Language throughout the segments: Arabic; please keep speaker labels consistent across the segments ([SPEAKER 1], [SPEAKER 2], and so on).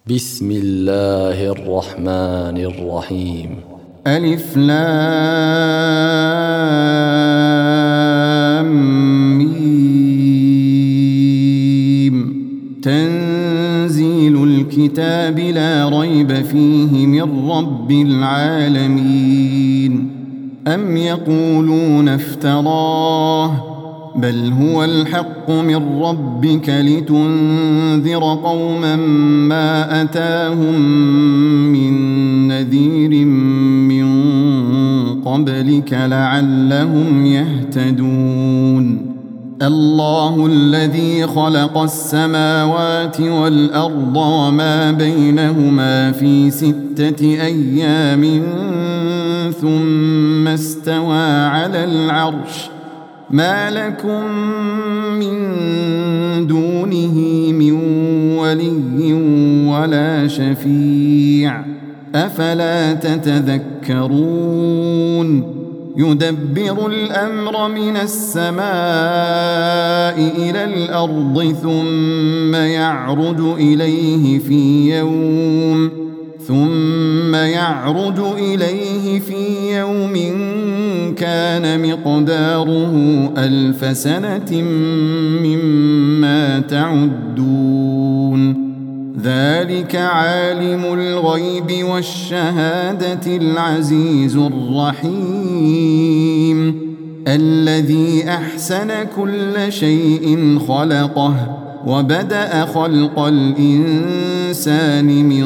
[SPEAKER 1] بسم الله الرحمن الرحيم.
[SPEAKER 2] ألف لام ميم. تنزيل الكتاب لا ريب فيه من رب العالمين. أم يقولون افتراه بل هو الحق من ربك لتنذر قوما ما أتاهم من نذير من قبلك لعلهم يهتدون. الله الذي خلق السماوات والأرض وما بينهما في 6 أيام ثم استوى على العرش ما لكم من دونه من ولي ولا شفيع أفلا تتذكرون. يدبر الأمر من السماء إلى الأرض ثم يعرج إليه في يوم كان مقداره 1000 سنة مما تعدون. ذلك عالم الغيب والشهادة العزيز الرحيم الذي أحسن كل شيء خلقه وبدأ خلق الإنسان من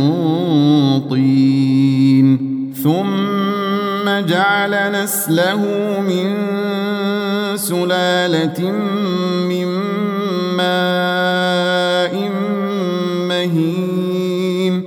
[SPEAKER 2] طين ثم جعل نسله من سلالة من ماء مهين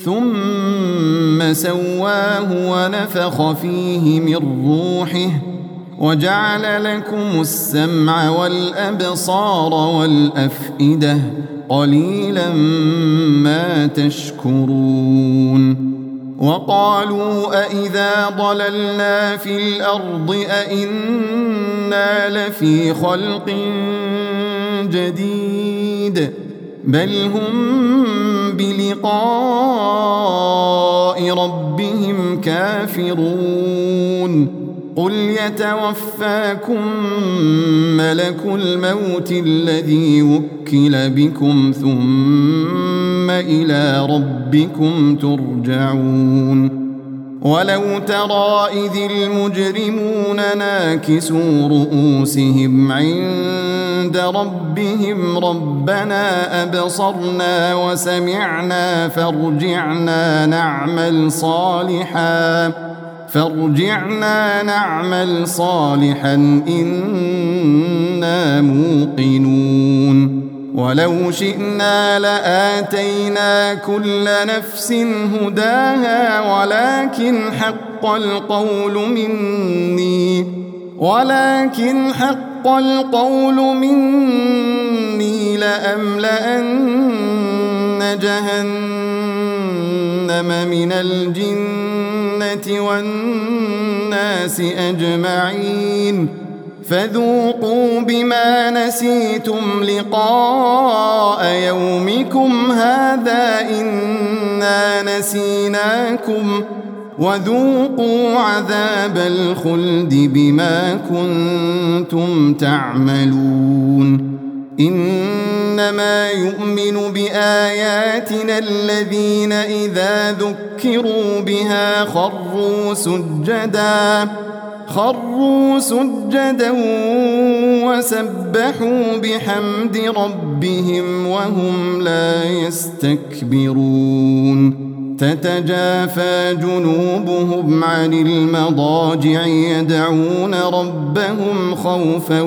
[SPEAKER 2] ثم سواه ونفخ فيه من روحه وجعل لكم السمع والأبصار والأفئدة قليلا ما تشكرون. وقالوا أإذا ضللنا في الأرض أإنا لفي خلق جديد بل هم بلقاء ربهم كافرون. قل يتوفاكم ملك الموت الذي وكل بكم ثم إلى ربكم ترجعون. ولو ترى إذ المجرمون ناكسوا رؤوسهم عند ربهم ربنا أبصرنا وسمعنا فارجعنا نعمل صالحا إنا موقنون. ولو شئنا لآتينا كل نفس هداها ولكن حق القول مني لأملأن جهنم من الجنة والناس أجمعين فذوقوا بما نسيتم لقاء يومكم هذا إنا نسيناكم وذوقوا عذاب الخلد بما كنتم تعملون. إنما يؤمن بآياتنا الذين إذا ذكروا بها خروا سجدا وسبحوا بحمد ربهم وهم لا يستكبرون. تتجافى جنوبهم عن المضاجع يدعون ربهم خوفا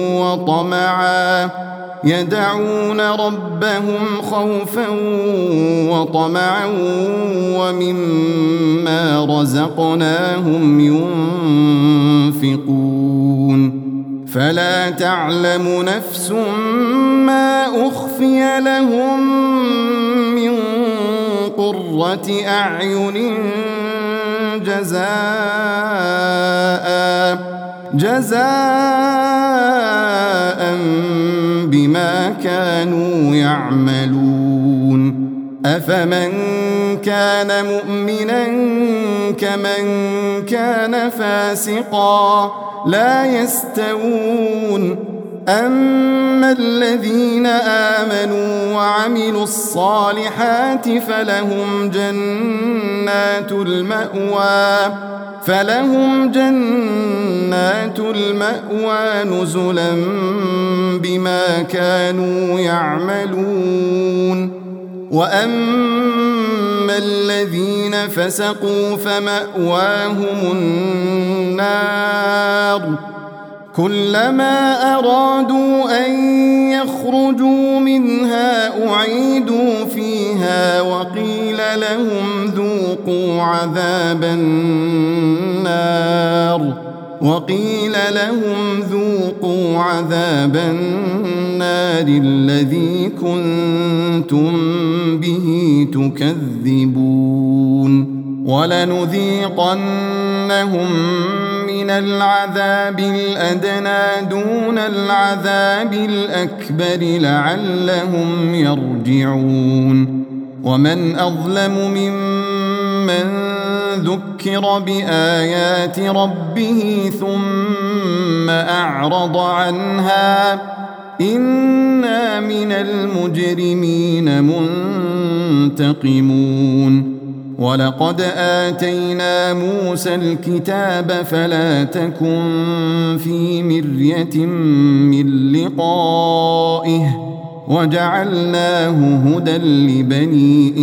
[SPEAKER 2] وطمعا ومما رزقناهم ينفقون. فلا تعلم نفس ما أخفي لهم من قرة أعين جزاء بما كانوا يعملون. أفمن كان مؤمنا كمن كان فاسقا لا يستوون أما الذين آمنوا وعملوا الصالحات فلهم جنات المأوى نزلا بما كانوا يعملون وأما الذين فسقوا فمأواهم النار كلما أرادوا أن يخرجوا منها أعيدوا فيها وقيل لهم ذوقوا عذاب النار الذي كنتم به تكذبون ولنذيقنهم من العذاب الأدنى دون العذاب الأكبر لعلهم يرجعون ومن أظلم ممن ذكر بآيات ربه ثم أعرض عنها إنا من المجرمين منتقمون ولقد آتينا موسى الكتاب فلا تكن في مرية من لقائه وجعلناه هدى لبني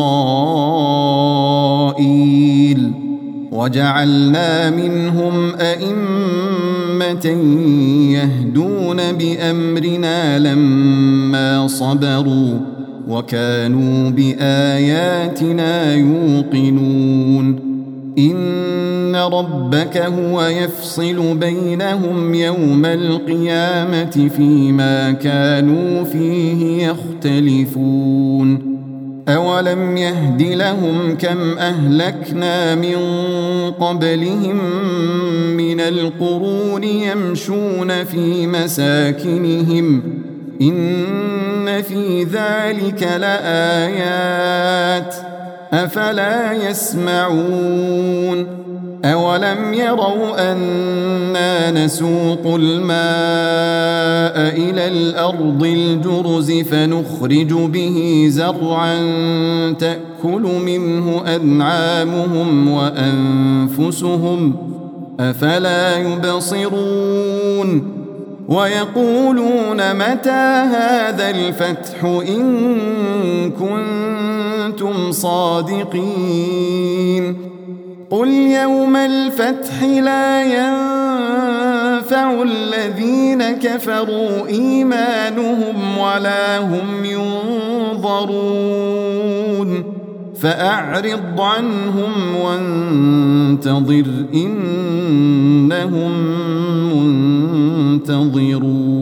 [SPEAKER 2] إسرائيل وجعلنا منهم أئمة يهدون بأمرنا لما صبروا وكانوا بآياتنا يوقنون إن ربك هو يفصل بينهم يوم القيامة فيما كانوا فيه يختلفون أولم يهد لهم كم أهلكنا من قبلهم من القرون يمشون في مساكنهم إن في ذلك لآيات أفلا يسمعون أولم يروا أنا نسوق الماء إلى الأرض الجرز فنخرج به زرعا تأكل منه أنعامهم وأنفسهم أفلا يبصرون ويقولون متى هذا الفتح إن كنتم صادقين قل يوم الفتح لا ينفع الذين كفروا إيمانهم ولا هم ينظرون فأعرض عنهم وانتظر إنهم منتظرون